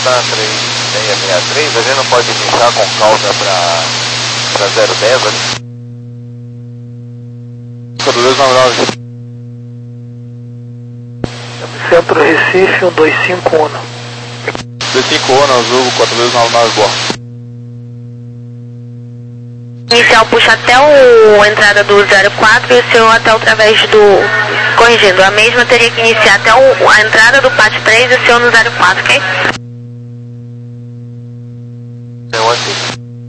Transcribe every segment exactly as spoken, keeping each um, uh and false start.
TAM três seis seis três, a gente não pode iniciar com cauda para zero dez ali? quatro dois nove nove. Centro Recife, um dois cinco um. dois cinco um, azul, quatro dois nove nove, boa. Inicial puxa até o a entrada do zero quatro e o seu até através do... Corrigindo, a mesma teria que iniciar até o, a entrada do pátio três e o seu no zero quatro, ok? Eu assim.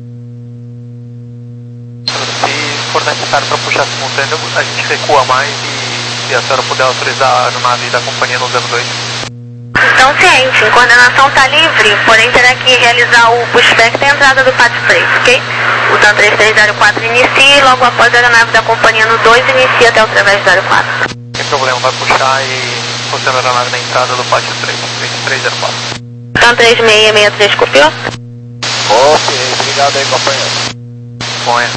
Se for necessário para puxar simultâneo, a gente recua mais e se a senhora puder autorizar a aeronave da companhia no zero dois. Então, ciente, a coordenação está livre, porém terá que realizar o pushback da entrada do pátio três, ok? O TAM três três zero quatro inicia e logo após a aeronave da companhia no dois inicia até através do zero quatro. Sem problema, vai puxar e funciona a aeronave na entrada do pátio três, três três zero quatro. TAM três seis seis três, copiou? Ok, obrigado aí, companheiro. Põe.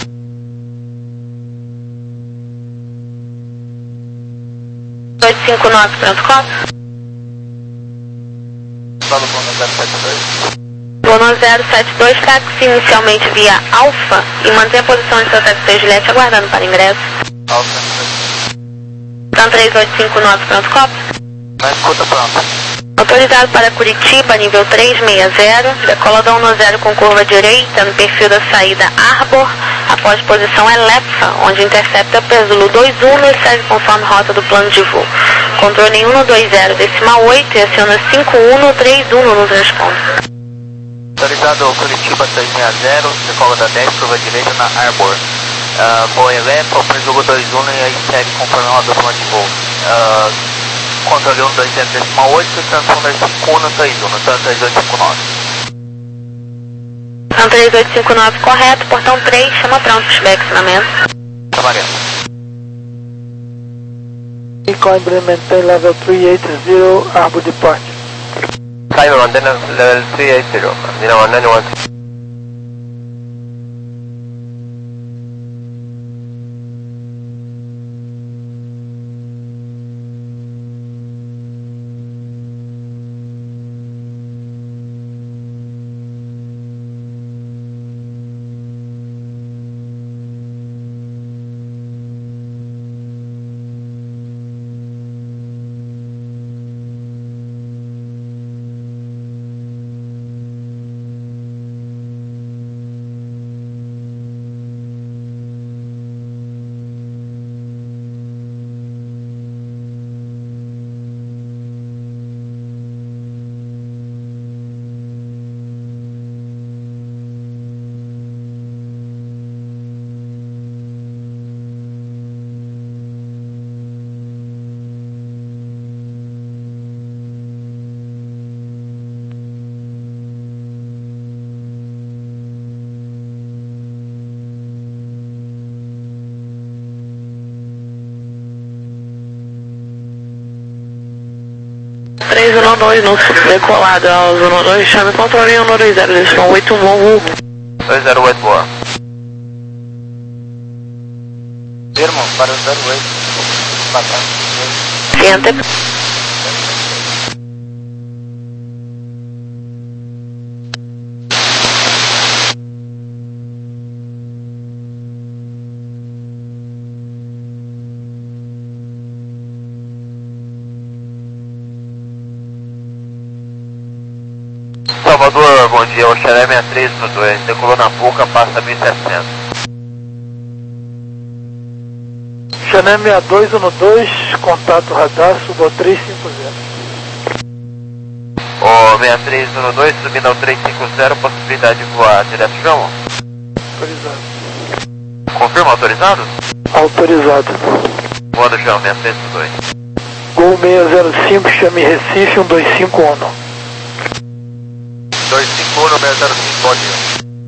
oito cinco nove, pronto, copo? Fala com o zero sete dois. Bono zero sete dois, táxi inicialmente via Alfa e mantém a posição de seu taxi Juliette aguardando para ingresso. Alfa. TAM três oito cinco nove, pronto, copo? Na escuta, pronto. Autorizado para Curitiba, nível três seis zero, decola da um zero com curva direita no perfil da saída Arbor, após posição Elepha, onde intercepta Pesulo dois um e segue conforme rota do plano de voo. Controle um dois zero, decimal oito e aciona cinco um três um no transponder. Autorizado Curitiba seis seis zero, decola da dez, curva direita na Arbor. Uh, Boa Elepha, Pesulo dois um e aí segue conforme rota do plano de voo. Uh, Controle um dois zero decimal oito, transponder cinco um três um, TAM três oito cinco nove. TAM três oito cinco nove, correto, portão três, chama pronto, pushback, acionamento. Camarão. Equilibrium maintain level three eight zero, Arbor departure. Cyber maintain level three eight zero, Dina one nine one. três um dois, no decolado ao um dois, chame controle um dois zero, decimal oito um. dois zero oito, boa. Irmão, para o zero oito. Senta. Salvador, bom dia, o Xeré sessenta e três no dois, decolou na boca, passa mil e setecentos. Xané sessenta e dois um dois, contato radar, suba três cinco zero. O sessenta e três um dois, subindo ao três cinco zero, possibilidade de voar direto, João? Autorizado. Confirma, autorizado? Autorizado. Voando, João, sessenta e três um dois. Gol seis zero cinco, chame Recife, um dois cinco um. dois cinco um, seis zero cinco, bom dia.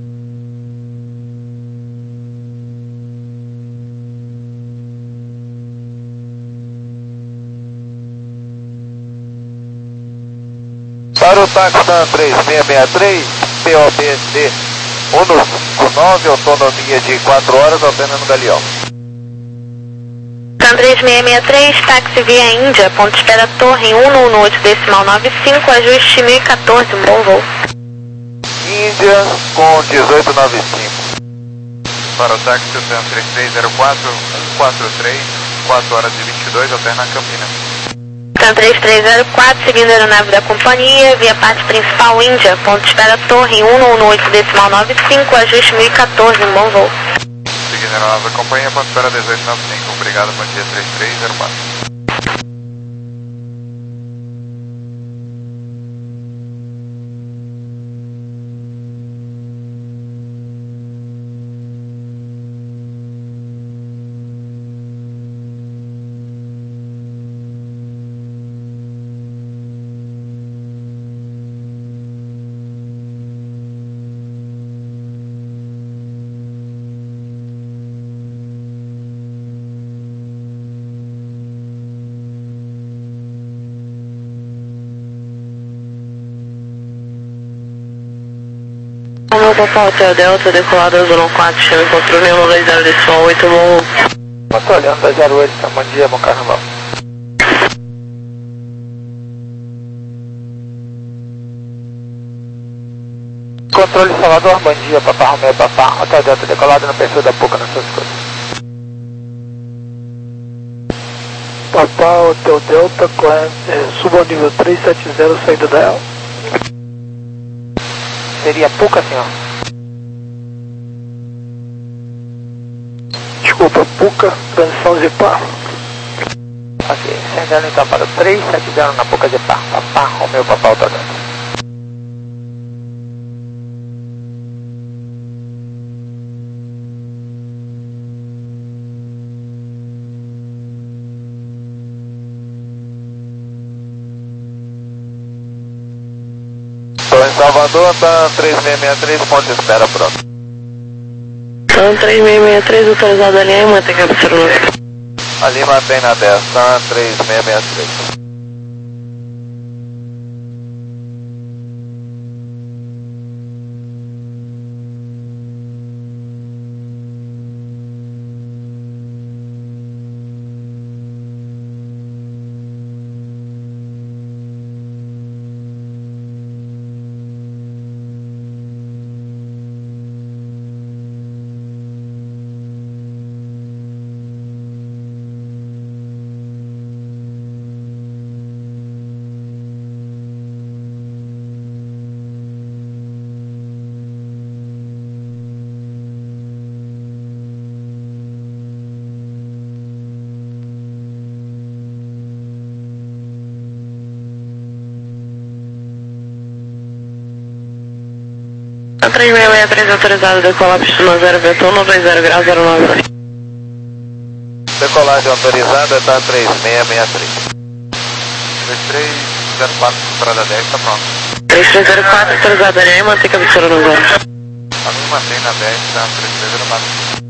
Para o táxi TAM três seis seis três, P O B D um cinco nove, autonomia de quatro horas, apenas no Galeão. TAM TAM três seis seis três, táxi via Índia, ponto de espera Torre em um um oito decimal nove cinco, ajuste mil e quatorze, bom voo. Índia com dezoito noventa e cinco. Para o táxi TAM três três zero quatro, um quatro três, quatro horas e vinte e dois, alterna Campinas. TAM três três zero quatro, seguindo a aeronave da companhia, via parte principal Índia, ponto de espera Torre em um um oito decimal nove cinco, ajuste mil e quatorze, bom voo. Seguindo a aeronave da companhia, ponto de espera dezoito noventa e cinco, obrigado, bom dia três três zero quatro. Meu Papa Hotel Delta, decolado Azulão quatro, chame controle um dois zero decimal oito, bom. Batalhão dois zero oito, tá, bom dia, bom carnaval. Controle Salvador, bom dia, Papá Romeo, Papá, Hotel Delta, decolado no perfil da Puca nas suas coisas. Papá Hotel Delta, corrente, é, suba ao nível três sete zero, saída da El. Seria Puca, senhor? Desculpa, Puca, transição Zipar. Ok, sendando então para o três sete zero na Puca Zipar. Papá Romeo, Papá Hotel Delta. Estou em Salvador, TAM três seis seis três, ponto de espera pronto. TAM três seis seis três, autorizado a linha, mantém captura no... Ali mantém na dez, TAM três seis seis três. TAM três seis seis três, autorizado, decolar pista zero, vento um dois zero graus zero nove. Decolagem autorizada, TAM três seis seis três. três três zero quatro, parada dez, tá pronto. três três zero quatro, autorizado a linha, mantém captura no zero. A mim mantém na dez, TAM três três zero quatro.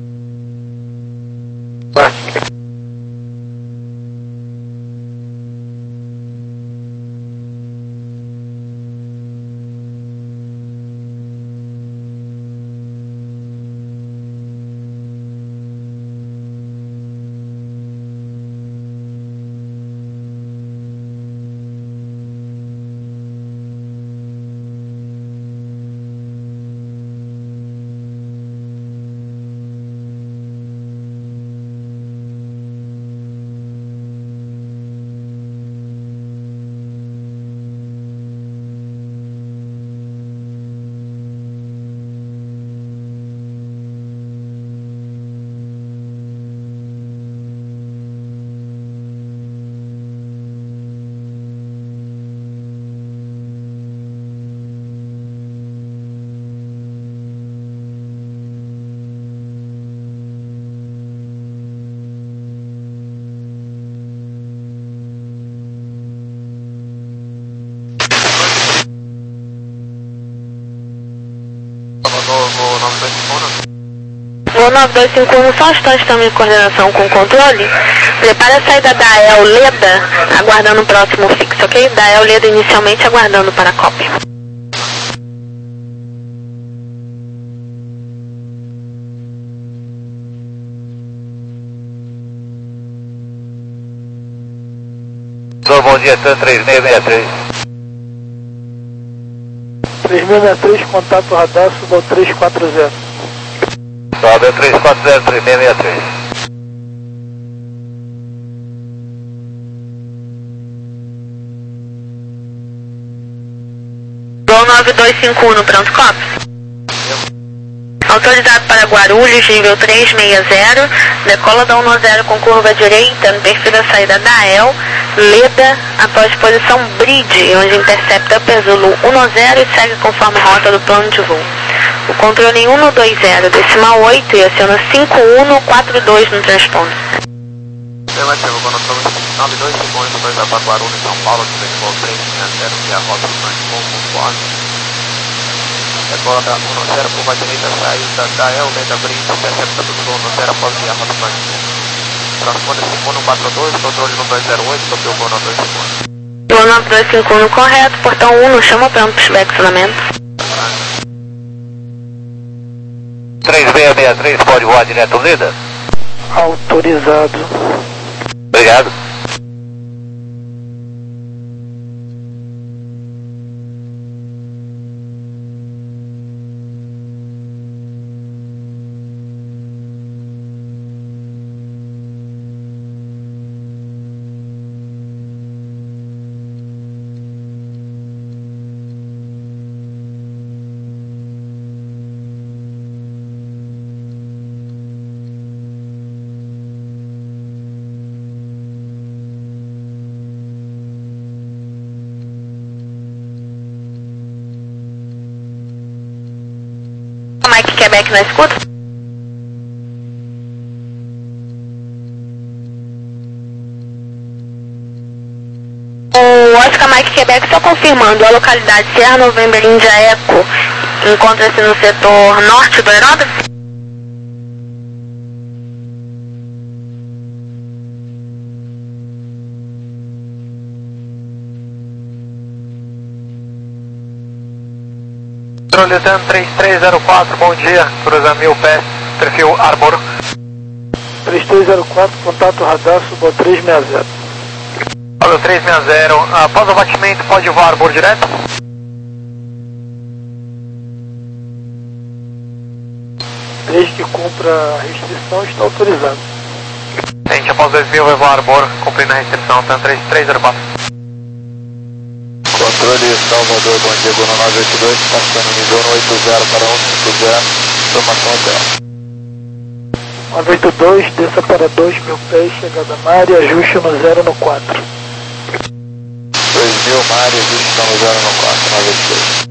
Voo nove dois cinco um, só um instante, estamos em coordenação com o controle. Prepara a saída da El Leda, aguardando o próximo fixo, ok? Da El Leda inicialmente aguardando para a cópia. Bom dia, TAM três seis seis três. três seis seis três, contato radar, suba ao três quatro zero. Sobe ao três quatro zero, três seis seis três. Gol nove dois cinco um no pronto copo. Autorizado para Guarulhos, nível três seis zero, decola da um zero com curva direita no perfil da saída da E L, Leda, após posição Bridge, onde intercepta Pesulo um zero e segue conforme rota do plano de voo. O controle em um dois zero, decimal oito e aciona cinco um quatro dois no transponder. Afirmativo, quando estamos nove dois cinco um, dois para Guarulhos, São Paulo, voo três seis zero, que é a rota do plano de voo, conforme. Decola da um zero, curva direita, saída da E L, Leda Bridge, intercepta do um zero após a rota do plano de voo. Transponder cinco um quatro dois, controle no dois zero oito, sobre o voo nove dois cinco um. Voo nove dois cinco um correto, portão um no chama pronto para exfeccionamento. três seis seis três, pode voar direto Leda? Autorizado. Obrigado. Mike Quebec na escuta? O Oscar Mike Quebec só confirmando, a localidade Sierra November India Eco encontra-se no setor norte do aeródromo? Controle TAM três três zero quatro, bom dia, cruza mil pés, perfil Arbor. três três zero quatro, contato radar, suba ao três seis zero. Olha, três seis zero, após o abatimento pode voar Arbor direto? Desde que cumpra a restrição, está autorizado. Gente, após dois mil vai voar Arbor, cumprindo a restrição, TAM três três zero quatro. Controle Salvador, bom dia, Gono nove oito dois, passando nível no oito zero para um cinco zero, informação hotel. nove oito dois, desça para dois mil pés, chegada na área, ajuste no zero no quatro. dois mil, Mário, ajuste no zero no quatro, nove oito dois.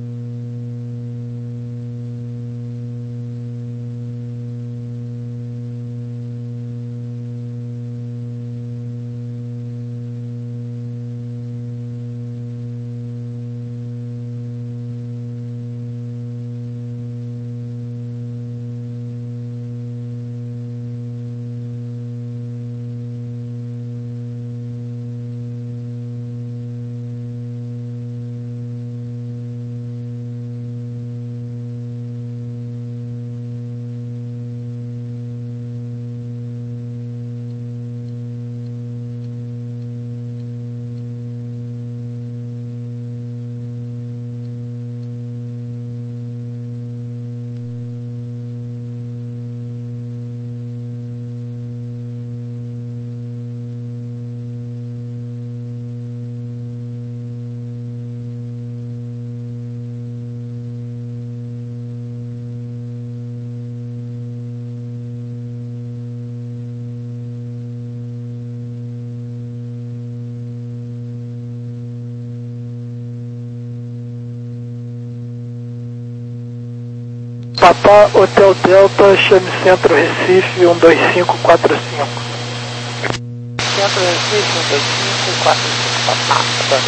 Papá, Hotel Delta, chame Centro Recife, um dois cinco quatro cinco. Centro Recife, um dois cinco quatro cinco, papá.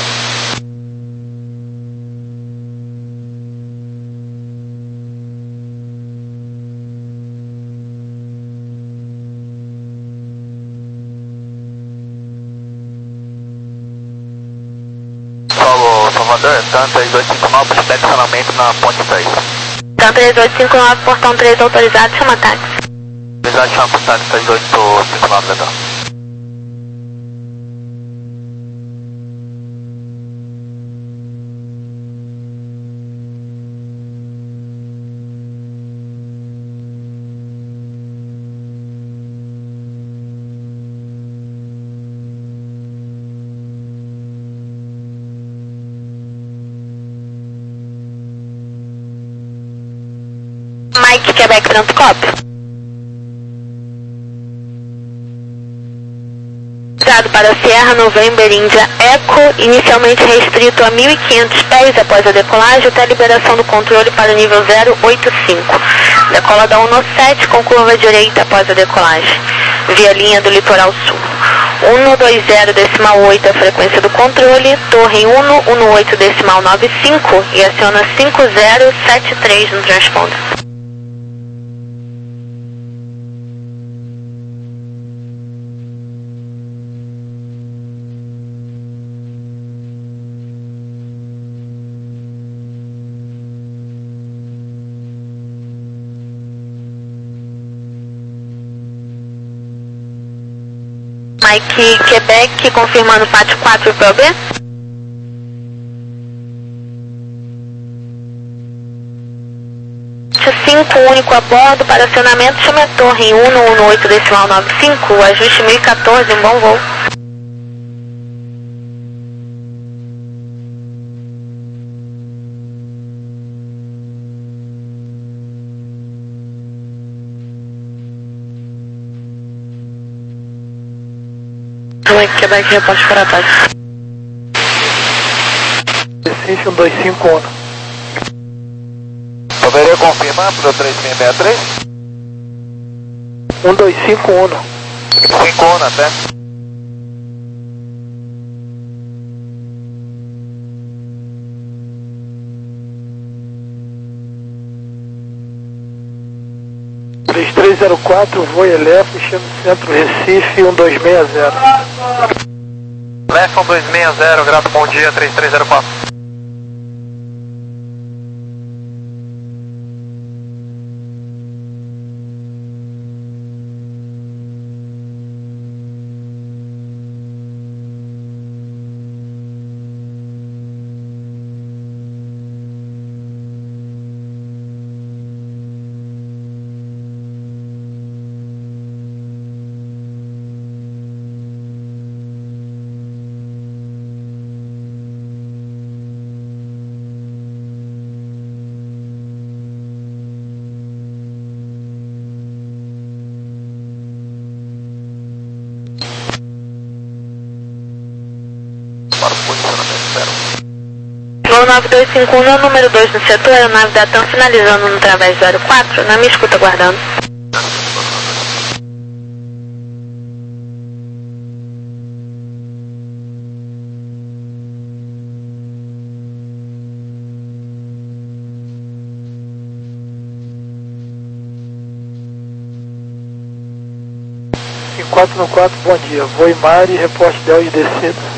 Paulo Salvador, TAM três dois cinco nove, flexionamento na ponte três. TAM três oito cinco nove, portão três autorizado, chama táxi. Autorizado, chama por táxi três oito cinco nove, legal. Quebec Transcop. Para Sierra November Índia Eco, inicialmente restrito a mil e quinhentos pés após a decolagem, até a liberação do controle para o nível zero oito cinco. Decola da um sete com curva direita após a decolagem, via linha do litoral sul. um dois zero decimal oito a frequência do controle, torre um um oito decimal nove cinco e aciona cinco zero sete três no transponder. Mike Quebec, confirmando pátio quatro para o B. cinco, único a bordo, para acionamento, chame a torre em um um oito decimal nove cinco, ajuste mil e quatorze, um bom voo. Mike Quebec, reporte para a paz. Recife um dois cinco um. Poderia confirmar para o três seis seis três? um dois cinco um. cinco um até. três três zero quatro, voo Elefo, chama Centro Recife um dois seis zero. Elefo um dois seis zero, grato, bom dia, três três zero quatro. Para o posicionamento, espero. Gol nove dois cinco um, número dois no setor, aeronave da TAM finalizando no Través zero quatro, na minha escuta aguardando. quatro no quatro, bom dia. Voo Imari, reporte Del de descida.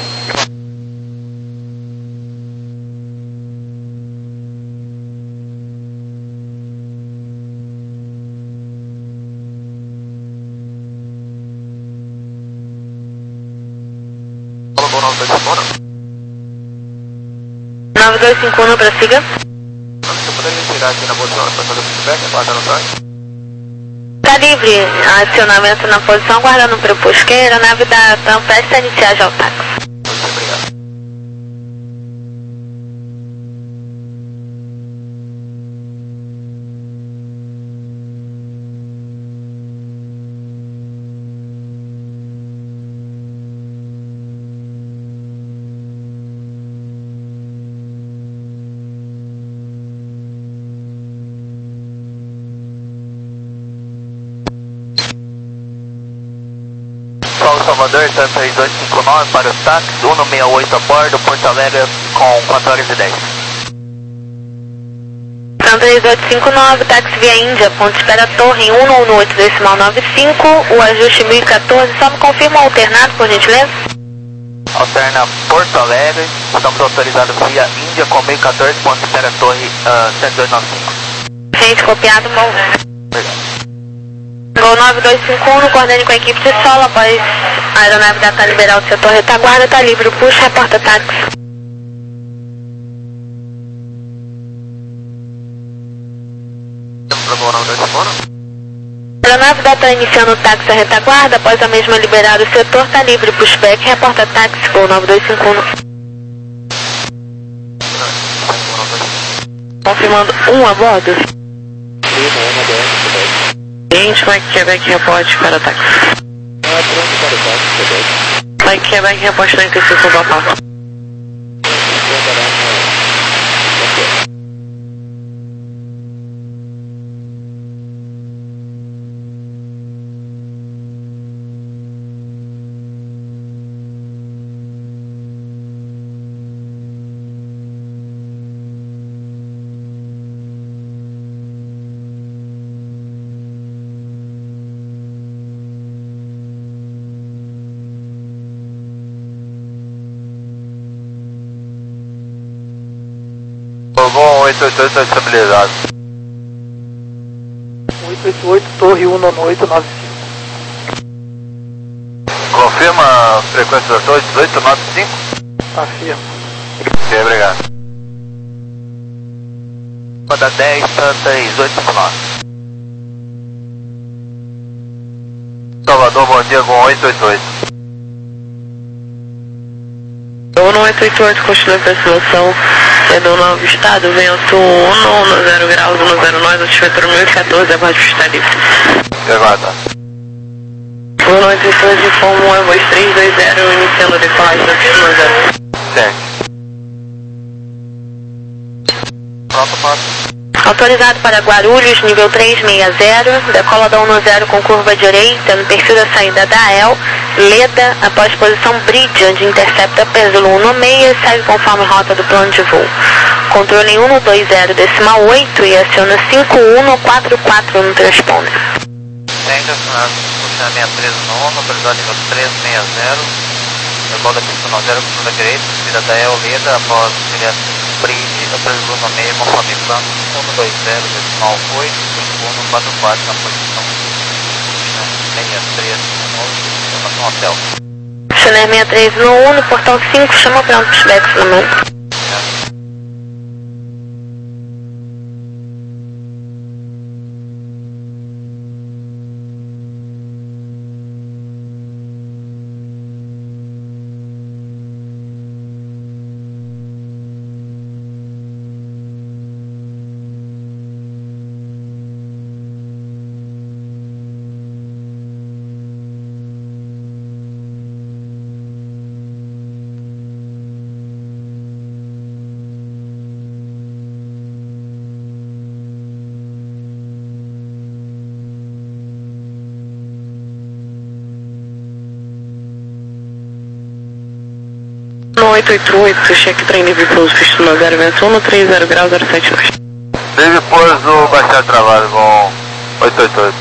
nove dois cinco um, prossiga. Você poderia tirar aqui na posição para fazer o feedback, aguardando o tanque? Está livre, acionamento na posição, guardando para o posqueiro, a nave da TAM presta a iniciar já o táxi. Muito obrigado. Salvador, TAM três dois cinco nove para os táxis, um seis oito a bordo, Porto Alegre com quatro horas e dez. TAM três oito cinco nove, táxi via Índia, ponto espera torre em um um oito decimal nove cinco, o ajuste mil e quatorze, só me confirma o alternado, por gentileza? Alterna Porto Alegre, estamos autorizados via Índia com mil e quatorze, ponto espera torre uh, sete dois nove cinco. Gente, copiado, bom. Obrigado. Gol nove dois cinco um, coordene com a equipe de solo, após a aeronave da TAM liberar o setor retaguarda, está livre, puxa, reporta táxi. A aeronave da TAM iniciando o táxi à retaguarda, após a mesma liberar o setor, está livre, pushback, reporta táxi, Gol nove dois cinco um. Confirmando um a bordo. Sim, Gente, Mike Quebec, reporte para táxi. Ah, pronto, para o táxi, Quebec. Mike Quebec, reporte trinta e cinco, papá. Bom, oito oito oito estabilizado. oito oito oito, torre um nove oito nove cinco. Confirma a frequência da torre dezoito nove cinco? Afirma. Ok, obrigado. Manda dez, Santa dezoito nove. Salvador, bom dia com oito oito oito. Uno oito oito oito, continua a aproximação. É do novo estado, vento um, zero graus, um zero nove, altimetro mil e quatorze, abaixo está livre. Aguarda. Uno oito oito oito, informo um, Airbus três dois zero, iniciando a decolagem na pista zero. Certo. Pronto, pronto. Autorizado para Guarulhos, nível trezentos e sessenta, decola da um zero com curva direita, no perfil da saída da A E L, Leda, após posição Bridge, onde intercepta Pesulo um seis e segue conforme rota do plano de voo. Controle um dois zero decimal oito e aciona cinco um quatro quatro no transponder. Ainda acionado, funcionamento treze no ano, autorizado nível trezentos e sessenta, decola da pista um zero com curva direita, saída da A E L, Leda, após auxiliar Bridge, Pesulo no meio, conforme plano um dois zero decimal oito, cinco um quatro quatro na posição seis três no estação hotel. Chanel sessenta e três no um, no portão cinco, chama para um pushback no momento. oito oito oito, cheque trem livre pouso, pista no zero, vento um, três zero graus, zero sete nove. Livre pouso, baixar travado com oito oito oito.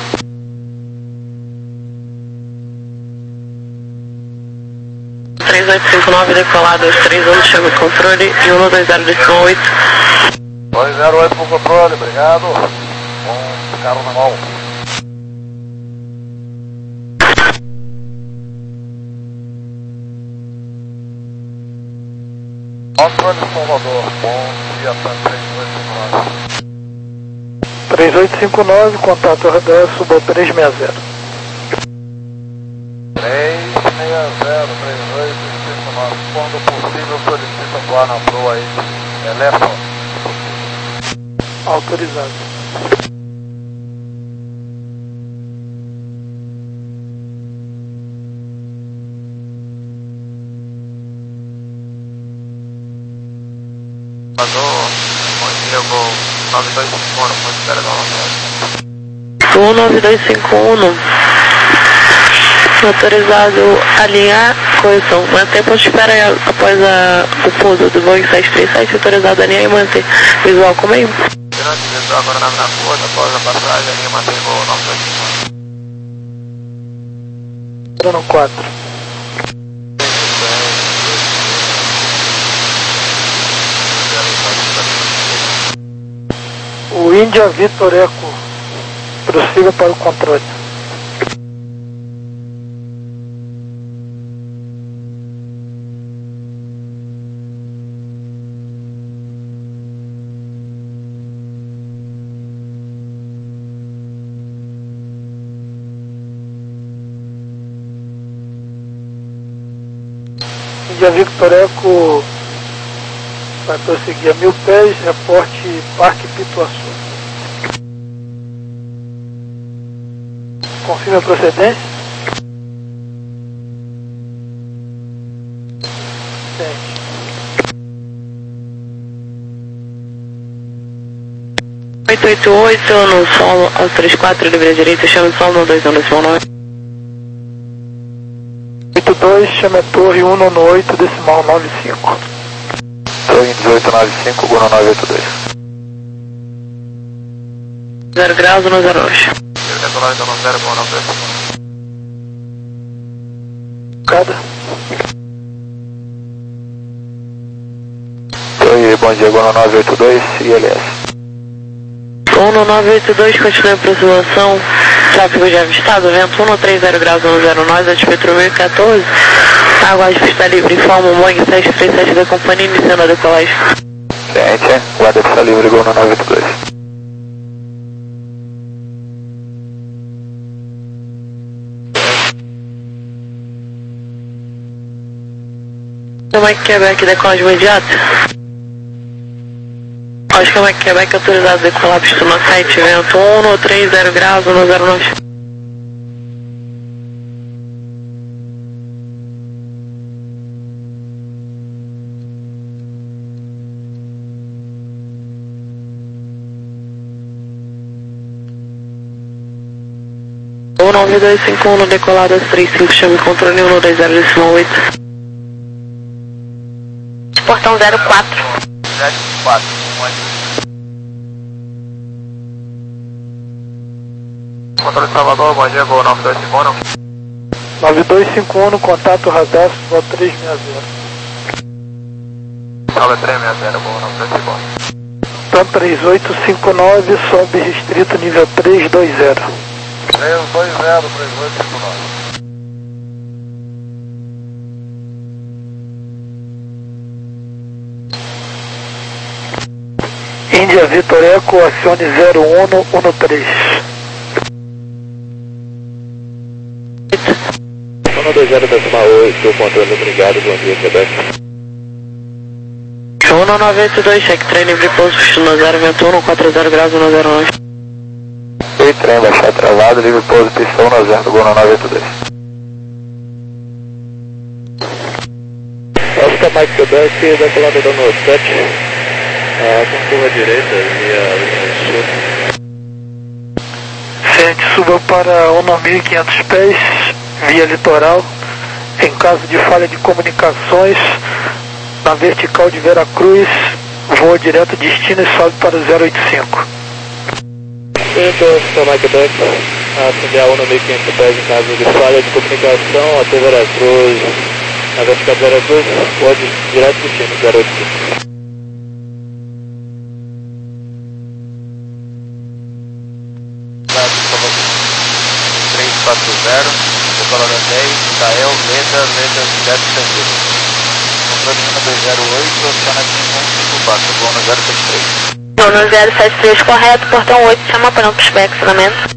três oito cinco nove, decolado, três um, chama de controle, e um dois zero decimal oito. dois zero oito por controle, obrigado. Bom, carro na mão. Controle Salvador, bom dia, três oito cinco nove, contato R D S, suba trezentos e sessenta. trezentos e sessenta, três oito cinco nove, quando possível solicita voar na proa aí, telefone. Autorizado. Vazou, bom dia, vou nove dois cinco um, pode esperar novamente. um nove dois cinco um, autorizado alinhar, correção, manter ponto de espera após a, o pouso do Boeing sete três sete, autorizado alinhar e manter visual como é? Durante o visual agora na rua, após a passagem, a linha mantém voo nove dois cinco um. Plano quatro. O Índia Vitor Eco, prossiga para o controle. Índia Victor Eco vai prosseguir a mil pés, reporte Parque Pituaçu. Confirma a procedência. Sente. oito oito oito no solo, ao trinta e quatro, livre à direita, chama de solo no dois um decimal nove. oito dois, chama a torre um no oito, decimal nove cinco. Torre dezoito nove cinco, Gono nove oito dois. zero graus no zero dois. Decolado então no zero, Gono nove dois. Cada. Torre, bom dia, Gono nove oito dois e L S. um no nove oito dois, continue a aproximação, tráfego de avistado, vento um no trinta graus no zero nove, altitude mil e quatorze, água de pista livre, informa o Boeing sete três sete da companhia, iniciando a decolagem. Ciente, guarda pista livre, Gono nove oito dois. Mike Quebec, decolagem imediata. Oscar Mike Quebec, autorizado a decolar, pista no site, vento um no trinta graus no zero nove. um nove dois cinco um no decolado, três cinco, chame controle um no dois zero decimal oito. Portão zero quatro. zero quatro. Controle Salvador, bom dia, Gol nove dois cinco um. nove dois cinco um no contato radar, Vol três seis zero. Salve três seis zero, Gol nove dois cinco um. Então três oito cinco nove, sobe restrito nível três dois zero. três dois zero, três oito cinco nove. Índia Vitor Eco, acione zero um no um três. um dois zero decimal oito, controle, obrigado, bom dia, Quebec. um no nove oito dois, cheque trem livre pouso, pista no zero, vento um no quatro zero graus no zero nove. Oi, trem, baixar travado, livre pouso, pistão no zero, Gol nove oito dois. Oscar Mike Quebec, decolado dando sete. Ah, com curva direita e a linha sul. Sente, suba para um mil e quinhentos pés, via litoral. Em caso de falha de comunicações, na vertical de Veracruz, voa direto destino e sobe para o zero oito cinco. Então, Oscar Mike Quebec, acender a um mil e quinhentos pés em caso de falha de comunicação, até Veracruz, na vertical de Veracruz, pode direto destino zero oito cinco. três quatro zero, decolada dez, Micael, Leda, Leda, Sete Sentido. Controle dois zero oito, aciona um cinco quatro, Gol zero sete três. Gol zero sete três, correto, portão oito, chama para não pushback, acionamento.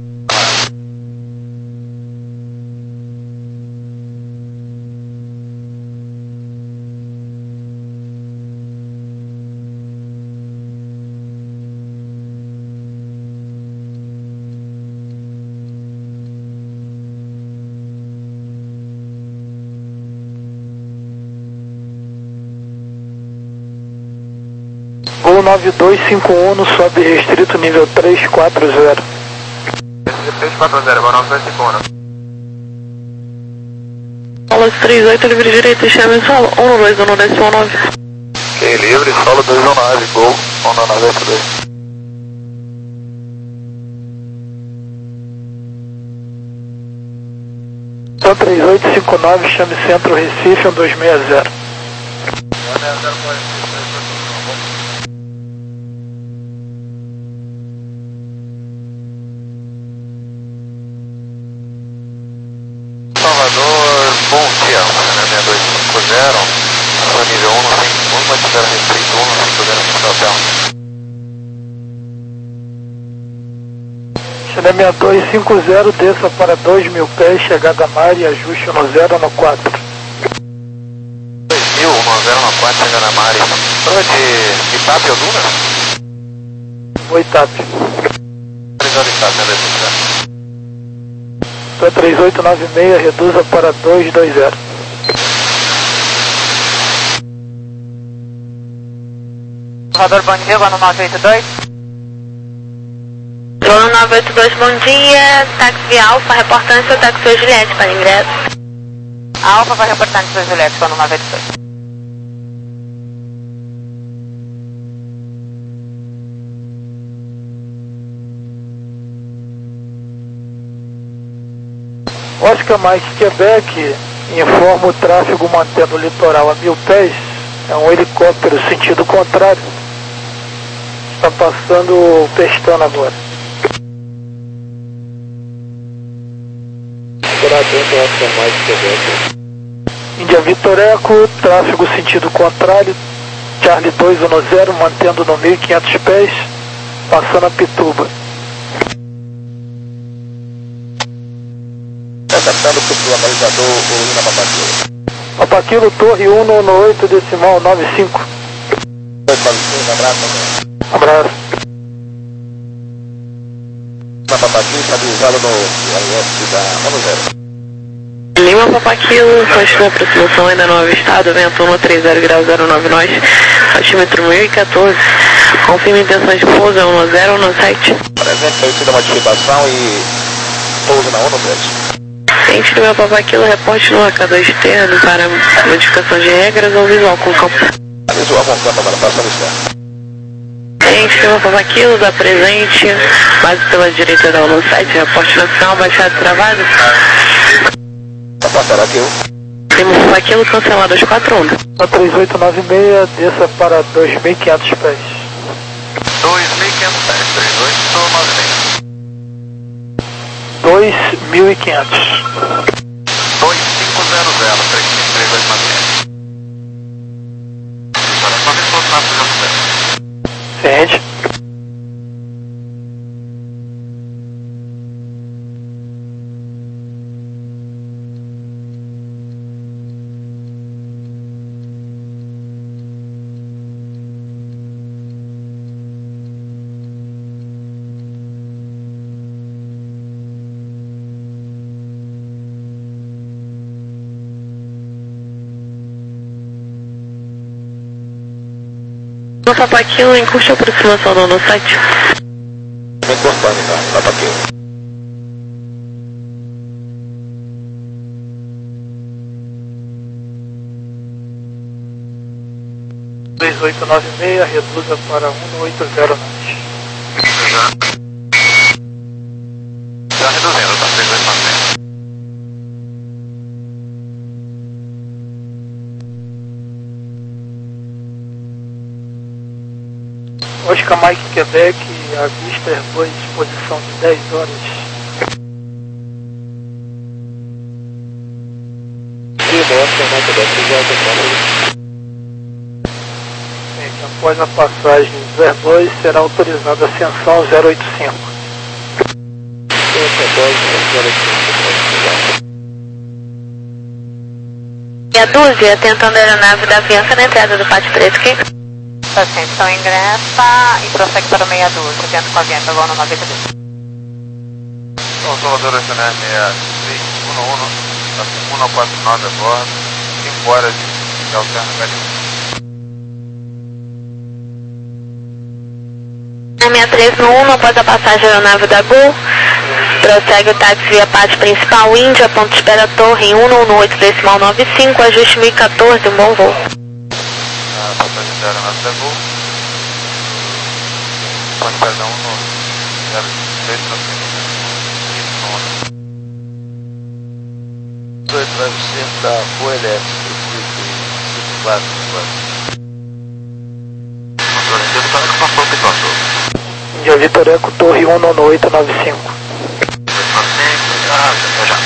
Gol nove dois cinco um no sobe restrito nível três quatro zero. três quatro zero, Gol nove dois cinco um. Solo três oito, livre direita, chame solo um no dois um no decimal nove. Ok, livre, solo dois um nove, Gol um nove oito dois. Então três oito cinco nove, chame centro Recife um dois seis zero. Salvador, bom dia, seis dois cinco zero, nível um no cinco um, atividade restrito um no cinco zero cinco hotel. Chame seis dois cinco zero, desça para dois mil pés, chegada a mar e ajuste no zero no quatro. dois mil, no zero no quatro, chegando a Mari. Prova de Itap ou Duna? Oi, Tap. Previsão de Itap, né, Então três oito nove seis, reduza para dois dois zero. Salvador, bom dia, vou no nove oito dois. Vou no nove oito dois, bom dia. Táxi Alfa, reportando seu táxi Juliette para ingresso. Alfa vai reportando seu Juliette, vou no nove oito dois. Oscar Mike Quebec informa o tráfego mantendo o litoral a mil pés. É um helicóptero sentido contrário. Está passando pestana agora. Oscar Mike Quebec. Índia Vitor Eco, tráfego sentido contrário. Charlie dois um zero, mantendo no mil e quinhentos pés, passando a Pituba. Adaptando para o analisador Olina Papaquilo. Papaquilo, Torre um nove oito, decimal nove cinco. Um abraço. Abraço. Na Papaquilo, estabilizado no I S da nove zero. Lima Papaquilo, continua a aproximação ainda no avistado, vento um três zero graus zero nove nós, altímetro mil e quatorze. Confirme intenções de pouso, é um zero um sete. Presente, aí da modificação e pouso na um sete. Cliente do meu Papaquilo, reporte no A K dois externo para modificação de regras ou visual com campo. Visual com campo, agora passando externo. Cliente do meu Papaquilo, dá presente, base pela direita da um sete, reporte nacional, baixado travado. Tá passando aqui, eu. Lima Papaquilo, cancelado aos quatro um. Na três oito nove seis, desça para dois mil e quinhentos pés. dois mil e quinhentos pés, três oito nove seis. dois mil e quinhentos. dois cinco zero zero, três cinco três dois nove seis. Agora só depois na frente. Ciente. No Papaquilo, em curta aproximação do nono site. Vem cortando então, Papaquilo. três oito nove seis, reduza para um oito zero nós. Já. Já reduzindo, tá? três oito nove seis. Oscar Mike Quebec, avista Airbus, posição de dez horas. Sim, Oscar Mike Quebec, já está. Gente, após a passagem do Airbus, será autorizada a ascensão zero oito cinco. E a dúzia, tentando a aeronave da aviança na entrada do pátio preto, que... Paciente então ingressa e prossegue para o meia dúzia, dentro com a aviança, vou no nove oito dois. Então, Salvador, S N S seis três um um, um quatro nove a bordo, cinco horas de alterno galinha. seis três no um, após a passagem da aeronave da Gol, prossegue o táxi via pátio principal Índia, ponto de espera Torre um um oito, decimal nove cinco, ajuste mil e quatorze, um bom voo. A passagem da aeronave da Gol, pode pegar um no zero seis para cima. dois para o centro da Boa Elétrica, cinco quatro quatro. Controle inteiro, para que passou o que passou. Índia Vitor Eco, Torre um nove oito nove cinco. Ah, já.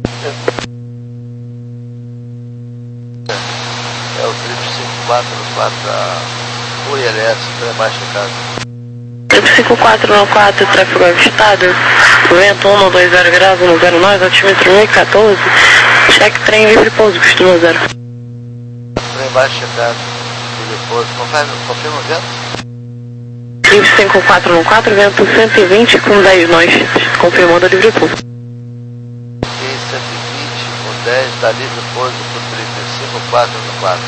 É o triplo cinco quatro quatro da Boa Elétrica, é mais checado. triplo cinco quatro quatro, tráfego avistado, vento um dois zero graus, um zero nós, altímetro mil e quatorze, cheque trem livre pouso, costuma zero. Trem baixo checado, e depois, confirma, confirma o vento? Livre cinco quatro quatro, vento cento e vinte com dez nós, confirmando a livre pouso. dez, está livre pouso para o trip cinco quatro no quatro.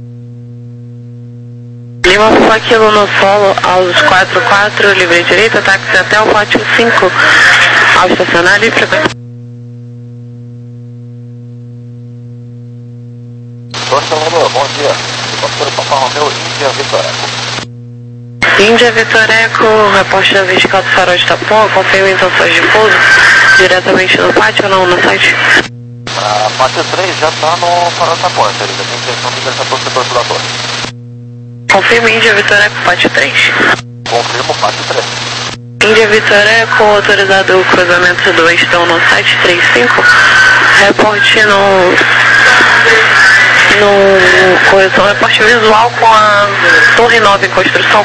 Lima Alfa Kilo no solo aos quatro quatro, livre direita, táxi até o pátio cinco, ao estacionar e frequência. Salvador, bom dia. Pastor Papa Romeu, Índia Vitor Eco. Índia Vitor Eco, reposte da vertical do farol de Itapuã, confirma intenções de pouso diretamente no pátio ou não no site? A pátio três já está no farol de Itapuã, querida. Tem intenção de ingressar pelo setor da torre. Confirma Índia Vitor Eco, pátio três. Confirmo, pátio três. Índia Vitor Eco, autorizado o cruzamento do Estão no site trinta e cinco, reporte no... no correção, reporte visual com a Torre nove em construção.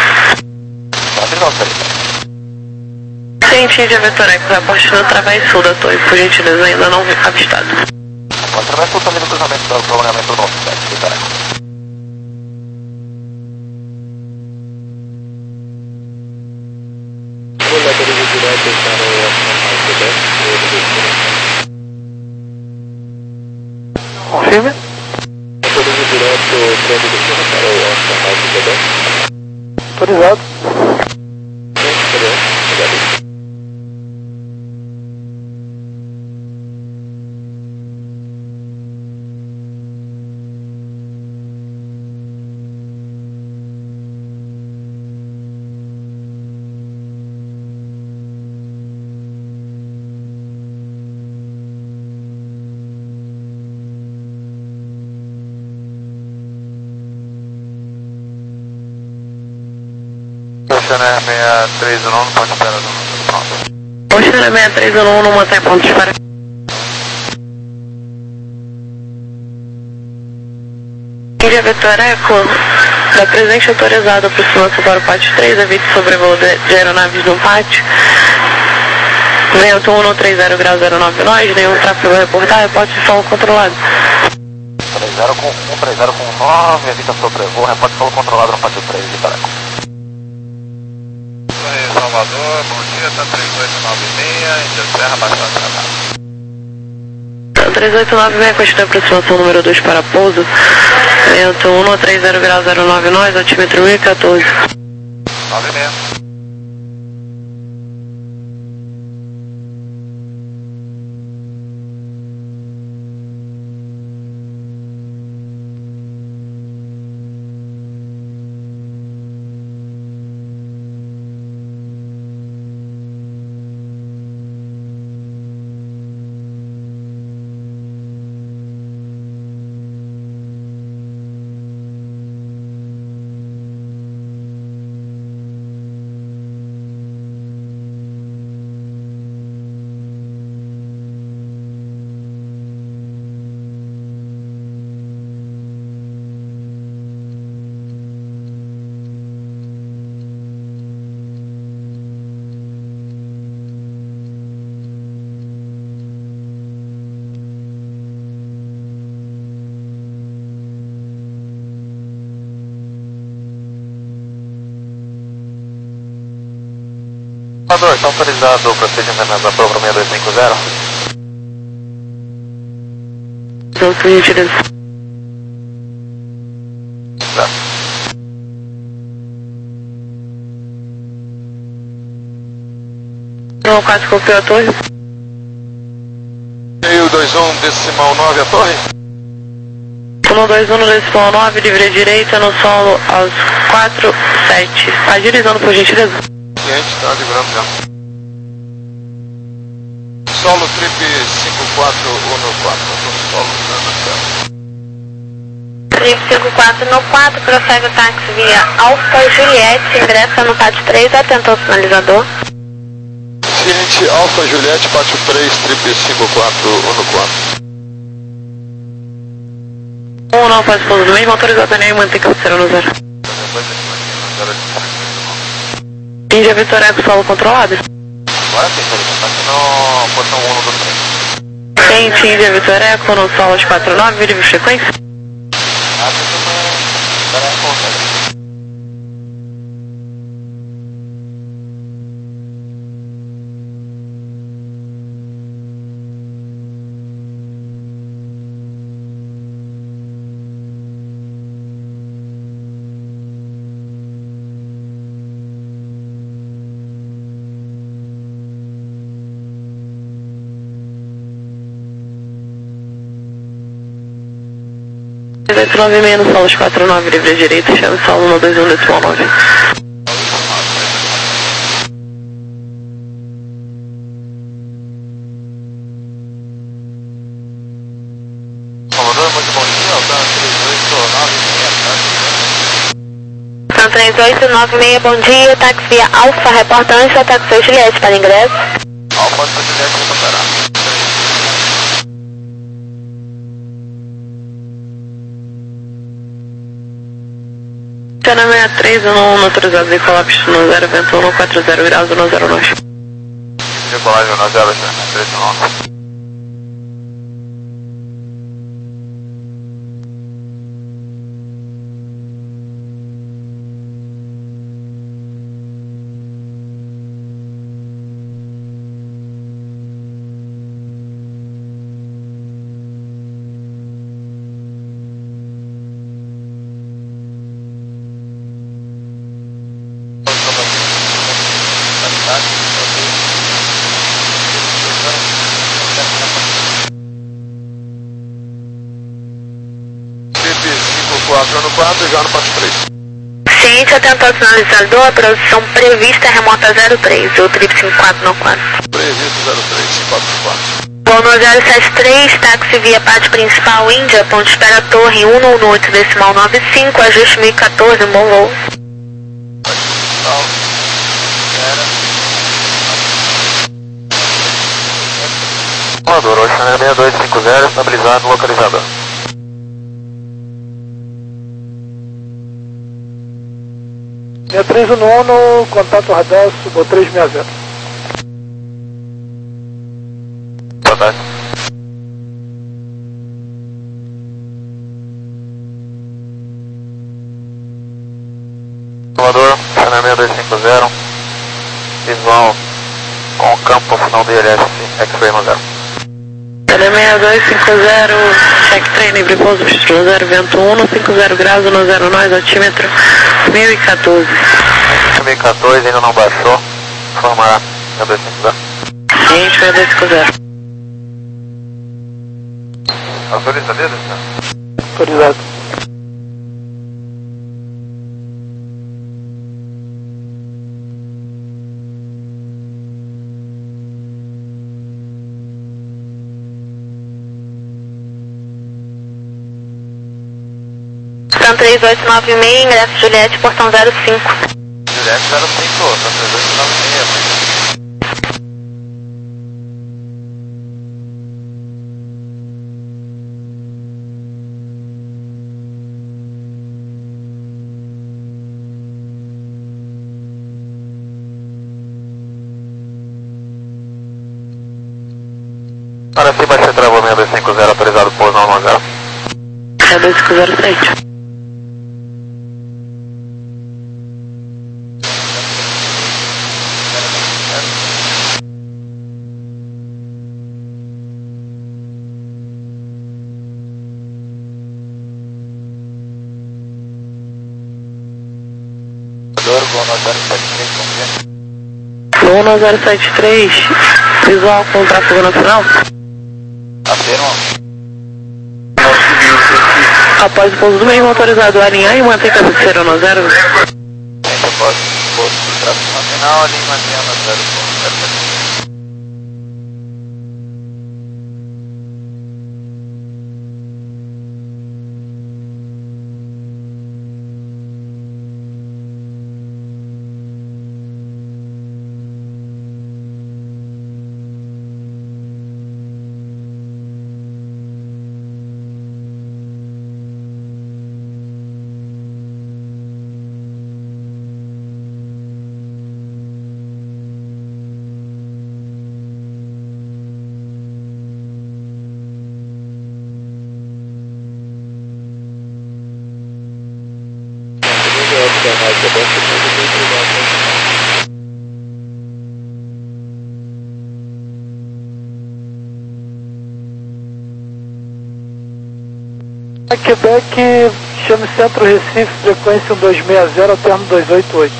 Sim, Índia Vitor Eco, reporte no Través Sul da torre, por gentileza, ainda não avistado. O Través Sul está ali no cruzamento do prolongamento novo, sete, Vitor Eco. Confirme. Autorizado. Oceana seis três um um, pode esperar no pronto. Oceana seis três um um, não mantém ponto de espera. Índia Vitor Eco, da presente autorizado aproximação para o pátio três, evite sobrevoo de, de aeronaves no pátio. Vento um três zero grau zero nove nós, nenhum tráfego a reportar, reporte solo controlado. três zero com um, três zero com nove, evita sobrevoo, reporte solo controlado no pátio três, Vitor Eco. Salvador, bom dia, está três oito nove seis, Índia Serra, baixando atrasado. três oito nove seis, continua a aproximação número dois para pouso. Vento um três zero grau zero nove nós, altímetro mil e quatorze. nove seis. Salvador, está autorizado o procedimento da prova seis dois cinco zero? Então, por gentileza. Tá. Não, quatro copiou a torre. Meio dois um, decimal nove a torre? um dois um, decimal nove, livre direita no solo aos quatro sete. Agilizando, por gentileza. Cliente está livrando já. Solo trip cinco quatro um no quatro, no solo, no céu. Trip cinco quatro no quatro, prossegue o táxi via Alfa Juliette, ingressa no pátio três, atento ao sinalizador. Cliente Alfa Juliette, pátio três, trip cinco quatro um no quatro. Um não faz pouso do mesmo, autorizado nem mantém cabeceira no zero. Índia Vitor Eco, solo controlado. Agora sim, está aqui no portão um do trem. Quente, Índia Vitor Eco, no solo aos quatro nove, livre frequência. Ah, espera aí, consegue. oito nove seis no Solos quatro nove, livre direito, chame solo um dois um decimal nove. Comodoro, muito bom dia, Altan três oito nove seis, bom dia, táxi via Alfa, reporta antes da táxi Juliette para ingresso. Alfa, Juliette, reportará. Cena sessenta e três, um autorizado de colapso no zero, vento um quatro zero graus no zero nove. Decolagem no zero, sessenta e três, nove. quatro no quatro, já no passo três. Ciente, atento ao sinalizador, a produção prevista remota zero três, o trip cinco quatro no quatro. Previsto zero três, cinco quatro quatro. Voo no zero sete três, táxi via parte principal Índia, ponto espera torre um nove oito decimal nove cinco, ajuste mil e quatorze, um bom voo. Comodoro, Oceaneiro seis dois cinco zero, estabilizado, localizador. seis três um nono, contato radar, subo três seis zero. Boa tarde. Comodoro, Oceaneiro seis dois cinco zero, visual com campo final D L S, X-Ray no zero. seis dois cinco zero, check trem, livre pouso, no zero, vento um, cinco zero graus, no zero nove, altímetro mil e quatorze. mil e quatorze ainda não baixou, formar seis dois cinco zero. Ciente, seis dois cinco zero. Autoriza dedo, senhor? Autorizado. São três oito nove seis, ingresso Juliette, portão zero cinco. Juliette zero cinco, São três oito nove seis. Para cima, você travou seis dois cinco zero, autorizado pouso não no zero. seis dois cinco zero sete. Voo no zero sete três, visual com tráfego nacional. Afirma. Após o pouso do mesmo autorizado a alinhar e manter cabeceira no zero. Ainda pode, pouso do tráfego nacional, ali mantendo no zero. Quebec, chame Centro Recife, frequência um dois seis zero, alterno dois oito oito.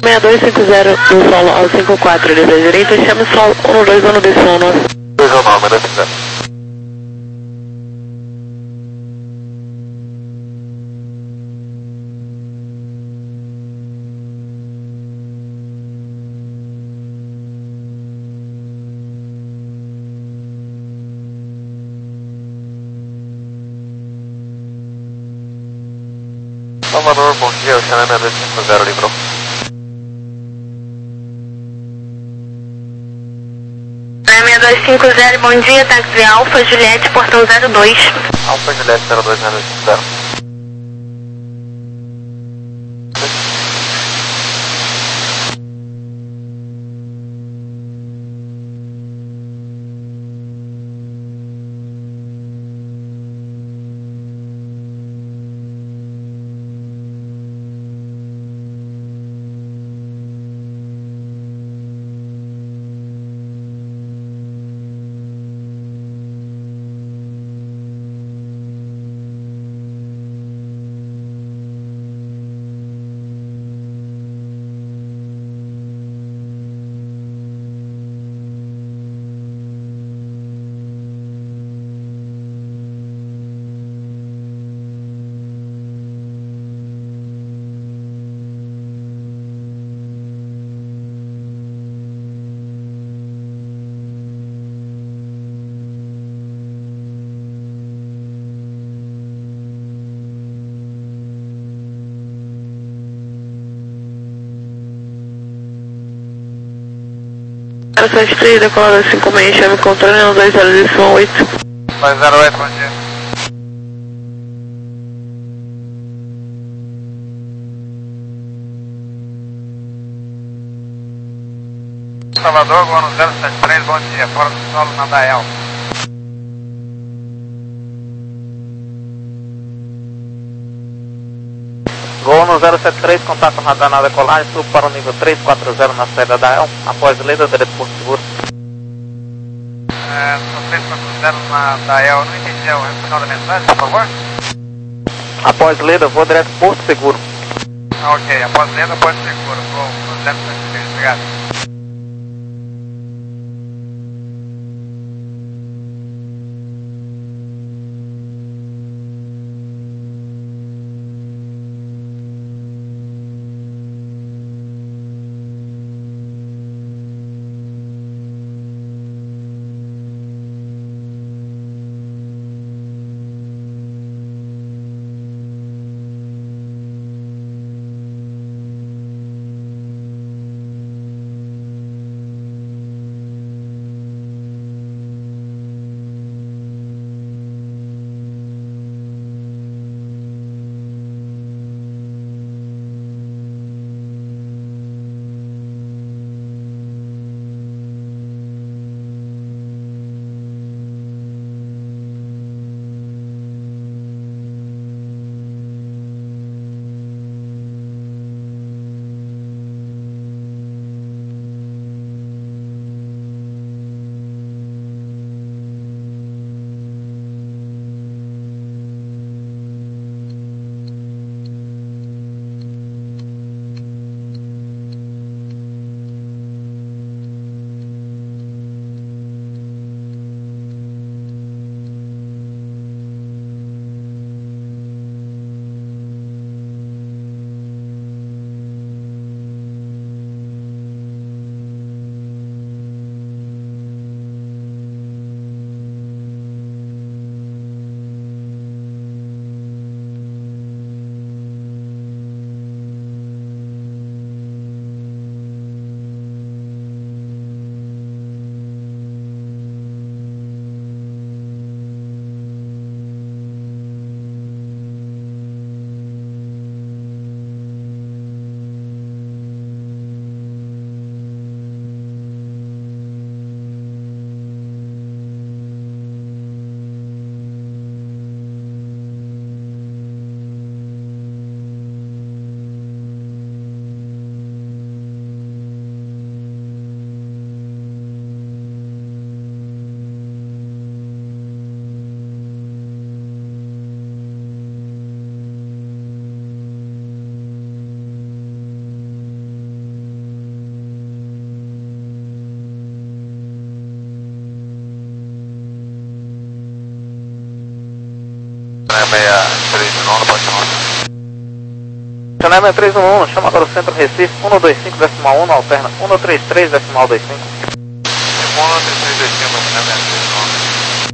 seis dois cinco zero do solo ao cinco quatro, ele da direita, chame sol um dois um de sono. dois um nove, dois cinco zero. Salvador, bom dia, o chame seis dois cinco zero, livrou. seis dois cinco zero, bom dia, táxi Alfa, Juliette, portão zero dois. Alfa Juliette zero dois, seis dois cinco zero. zero sete três, decolada cinco seis, chame controle no dois zero de oito. dois zero oito, bom dia. Salvador, Gol no zero sete três, bom dia, fora do solo na Dael. Gol no zero sete três, contato radar na decolagem, subo para o nível três quatro zero na saída da E L, após leda direito por seguro. É, no três quatro zero na da E L, não entendi o final da mensagem, por favor? Após leda, vou direto por seguro. Ah, ok, após leda, por seguro, vou no zero sete três, obrigado. seis três um um, pode chamar. Janela seis três um um, chama agora o centro Recife, um dois cinco decimal um, alterna um três três decimal dois cinco. um três três dois cinco, janela seis três um um.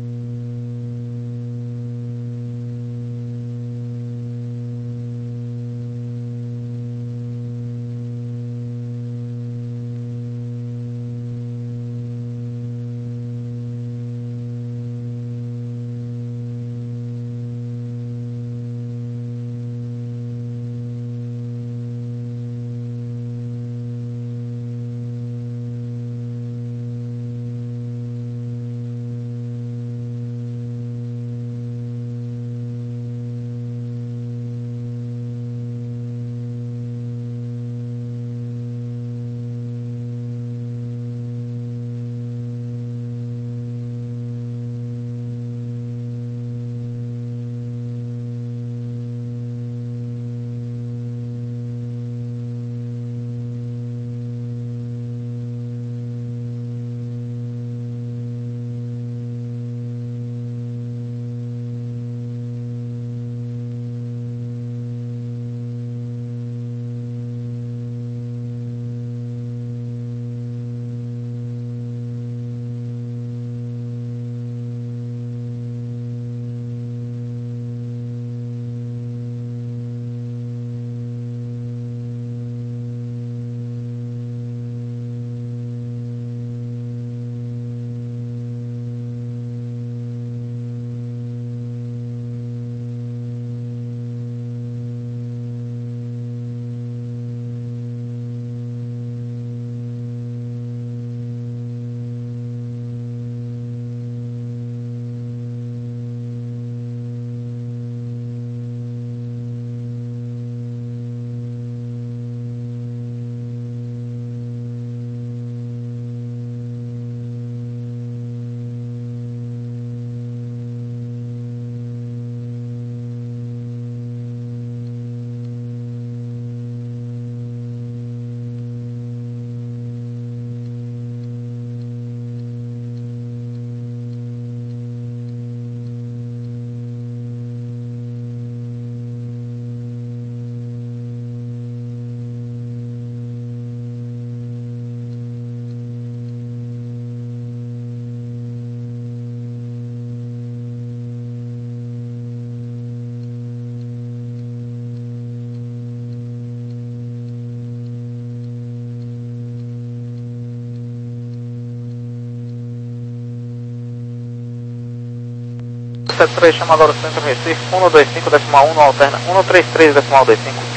sete três, chama agora o centro Recife, um dois cinco decimal um, alterna um três três decimal dois cinco.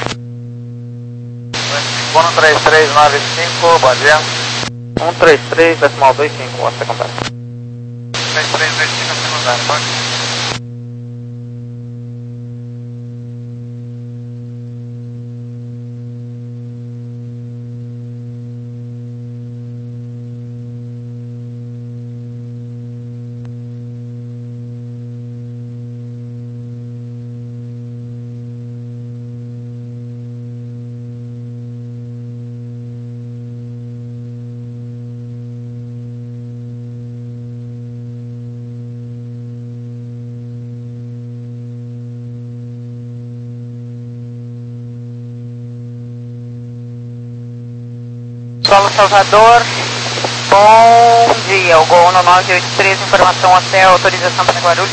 um três três nove cinco, bom dia. um três três decimal dois cinco, até contato. três três dois cinco, secundário, pode? Solo Salvador, bom dia, o Gol no nove oito três, informação até autorização para Guarulhos.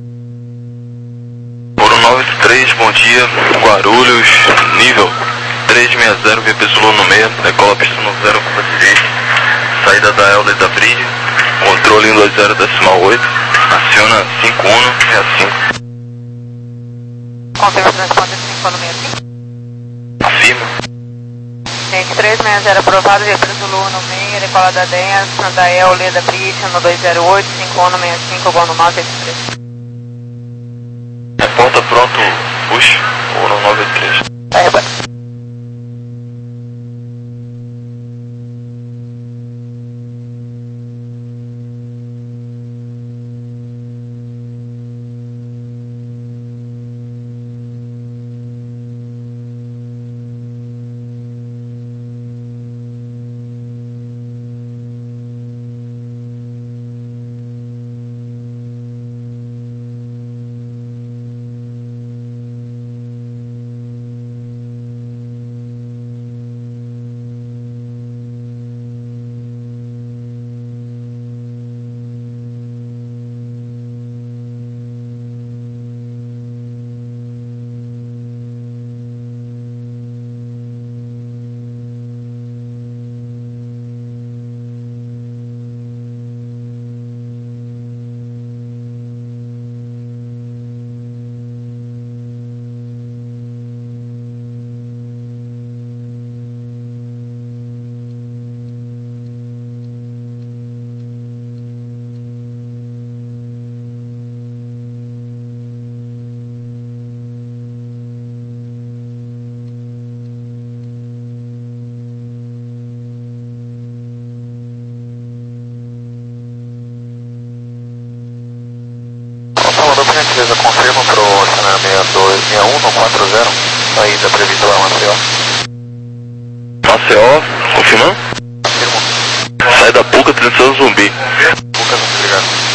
Gol nove oito três, bom dia, Guarulhos, nível três seis zero, V P Zulu no meio, decola pista no zero para a direita, saída da Euler da Bridge, controle um dois zero decimal oito, aciona cinco um sessenta e cinco. Confirma o transporte cinco no meio aqui. Afirma. Gente, três seis zero aprovado, V P Zulu no meio, decola da dez, da Euler da Bridge, no dois zero oito, cinco um sessenta e cinco, Gol no nove oito três. Reporta pronto, push, ou no nove oito três. Tá, repara. na seis dois seis um no quatro zero, saída prevista para Maceió. Maceió, confirmando? Afirmo. Saída Puca, atenção Zumbi. Puca, obrigado.